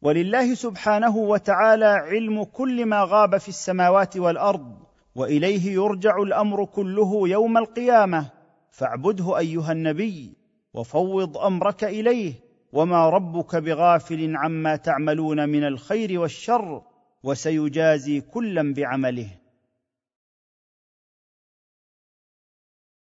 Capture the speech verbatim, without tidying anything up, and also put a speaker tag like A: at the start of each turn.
A: ولله سبحانه وتعالى علم كل ما غاب في السماوات والارض، واليه يرجع الامر كله يوم القيامه، فاعبده ايها النبي وفوض امرك اليه، وما ربك بغافل عما تعملون من الخير والشر، وسيجازي كلا بعمله.